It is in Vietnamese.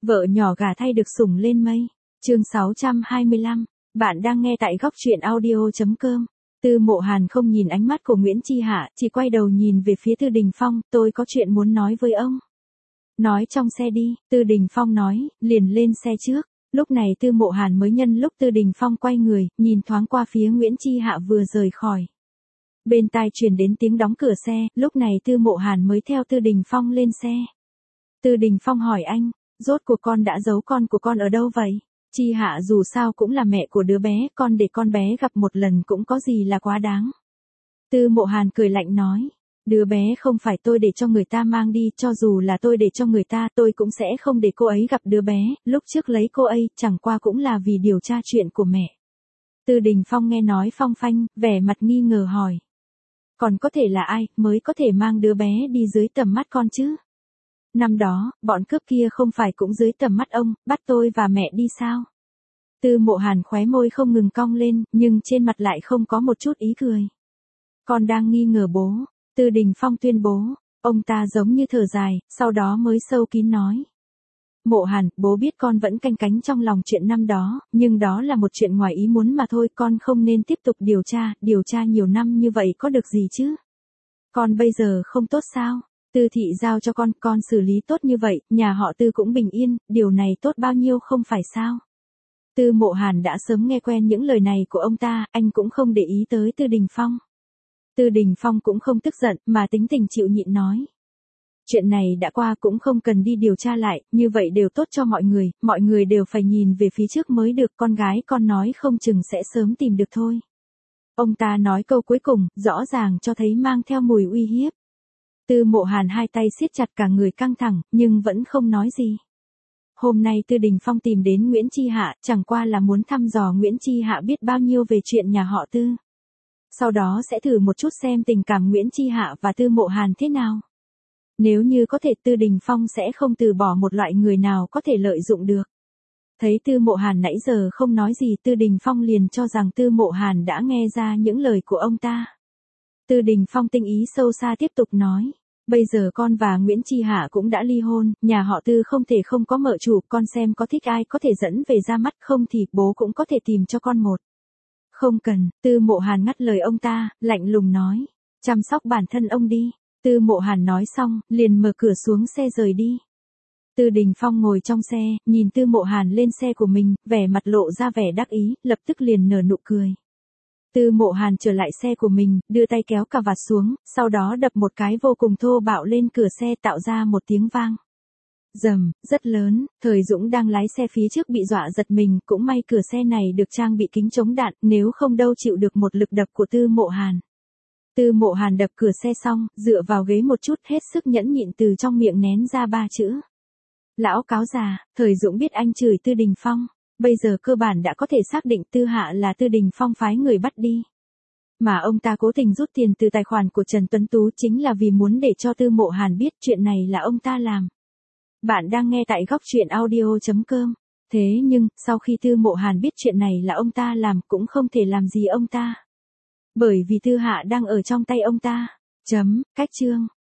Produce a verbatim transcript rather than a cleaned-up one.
Vợ nhỏ gả thay được sủng lên mây. Chương sáu trăm hai mươi lăm. Bạn đang nghe tại góc truyện audio chấm com. Tư Mộ Hàn không nhìn ánh mắt của Nguyễn Chi Hạ, chỉ quay đầu nhìn về phía Tư Đình Phong, tôi có chuyện muốn nói với ông. Nói trong xe đi, Tư Đình Phong nói, liền lên xe trước. Lúc này Tư Mộ Hàn mới nhân lúc Tư Đình Phong quay người, nhìn thoáng qua phía Nguyễn Chi Hạ vừa rời khỏi. Bên tai truyền đến tiếng đóng cửa xe, lúc này Tư Mộ Hàn mới theo Tư Đình Phong lên xe. Tư Đình Phong hỏi anh, rốt cuộc con đã giấu con của con ở đâu vậy? Chi Hạ dù sao cũng là mẹ của đứa bé, con để con bé gặp một lần cũng có gì là quá đáng. Tư Mộ Hàn cười lạnh nói, đứa bé không phải tôi để cho người ta mang đi, cho dù là tôi để cho người ta, tôi cũng sẽ không để cô ấy gặp đứa bé, lúc trước lấy cô ấy, chẳng qua cũng là vì điều tra chuyện của mẹ. Tư Đình Phong nghe nói phong phanh, vẻ mặt nghi ngờ hỏi. Còn có thể là ai, mới có thể mang đứa bé đi dưới tầm mắt con chứ? Năm đó, bọn cướp kia không phải cũng dưới tầm mắt ông, bắt tôi và mẹ đi sao? Tư Mộ Hàn khóe môi không ngừng cong lên, nhưng trên mặt lại không có một chút ý cười. Con đang nghi ngờ bố. Tư Đình Phong tuyên bố, ông ta giống như thở dài, sau đó mới sâu kín nói. Mộ Hàn, bố biết con vẫn canh cánh trong lòng chuyện năm đó, nhưng đó là một chuyện ngoài ý muốn mà thôi, con không nên tiếp tục điều tra, điều tra nhiều năm như vậy có được gì chứ? Con bây giờ không tốt sao? Tư thị giao cho con, con xử lý tốt như vậy, nhà họ Tư cũng bình yên, điều này tốt bao nhiêu không phải sao? Tư Mộ Hàn đã sớm nghe quen những lời này của ông ta, anh cũng không để ý tới Tư Đình Phong. Tư Đình Phong cũng không tức giận, mà tính tình chịu nhịn nói. Chuyện này đã qua cũng không cần đi điều tra lại, như vậy đều tốt cho mọi người, mọi người đều phải nhìn về phía trước mới được, con gái con nói không chừng sẽ sớm tìm được thôi. Ông ta nói câu cuối cùng, rõ ràng cho thấy mang theo mùi uy hiếp. Tư Mộ Hàn hai tay siết chặt cả người căng thẳng, nhưng vẫn không nói gì. Hôm nay Tư Đình Phong tìm đến Nguyễn Chi Hạ, chẳng qua là muốn thăm dò Nguyễn Chi Hạ biết bao nhiêu về chuyện nhà họ Tư. Sau đó sẽ thử một chút xem tình cảm Nguyễn Chi Hạ và Tư Mộ Hàn thế nào. Nếu như có thể Tư Đình Phong sẽ không từ bỏ một loại người nào có thể lợi dụng được. Thấy Tư Mộ Hàn nãy giờ không nói gì, Tư Đình Phong liền cho rằng Tư Mộ Hàn đã nghe ra những lời của ông ta. Tư Đình Phong tinh ý sâu xa tiếp tục nói. Bây giờ con và Nguyễn Chi Hạ cũng đã ly hôn, nhà họ Tư không thể không có mợ chủ, con xem có thích ai có thể dẫn về ra mắt, không thì bố cũng có thể tìm cho con một. Không cần, Tư Mộ Hàn ngắt lời ông ta, lạnh lùng nói. Chăm sóc bản thân ông đi. Tư Mộ Hàn nói xong, liền mở cửa xuống xe rời đi. Tư Đình Phong ngồi trong xe, nhìn Tư Mộ Hàn lên xe của mình, vẻ mặt lộ ra vẻ đắc ý, lập tức liền nở nụ cười. Tư Mộ Hàn trở lại xe của mình, đưa tay kéo cà vạt xuống, sau đó đập một cái vô cùng thô bạo lên cửa xe tạo ra một tiếng vang. Rầm, rất lớn, Thời Dũng đang lái xe phía trước bị dọa giật mình, cũng may cửa xe này được trang bị kính chống đạn, nếu không đâu chịu được một lực đập của Tư Mộ Hàn. Tư Mộ Hàn đập cửa xe xong, dựa vào ghế một chút hết sức nhẫn nhịn từ trong miệng nén ra ba chữ. Lão cáo già. Thời Dũng biết anh chửi Tư Đình Phong. Bây giờ cơ bản đã có thể xác định Tư Hạ là Tư Đình Phong phái người bắt đi. Mà ông ta cố tình rút tiền từ tài khoản của Trần Tuấn Tú chính là vì muốn để cho Tư Mộ Hàn biết chuyện này là ông ta làm. Bạn đang nghe tại góc truyện audio chấm com. Thế nhưng, sau khi Tư Mộ Hàn biết chuyện này là ông ta làm cũng không thể làm gì ông ta. Bởi vì Tư Hạ đang ở trong tay ông ta. Chấm, cách chương.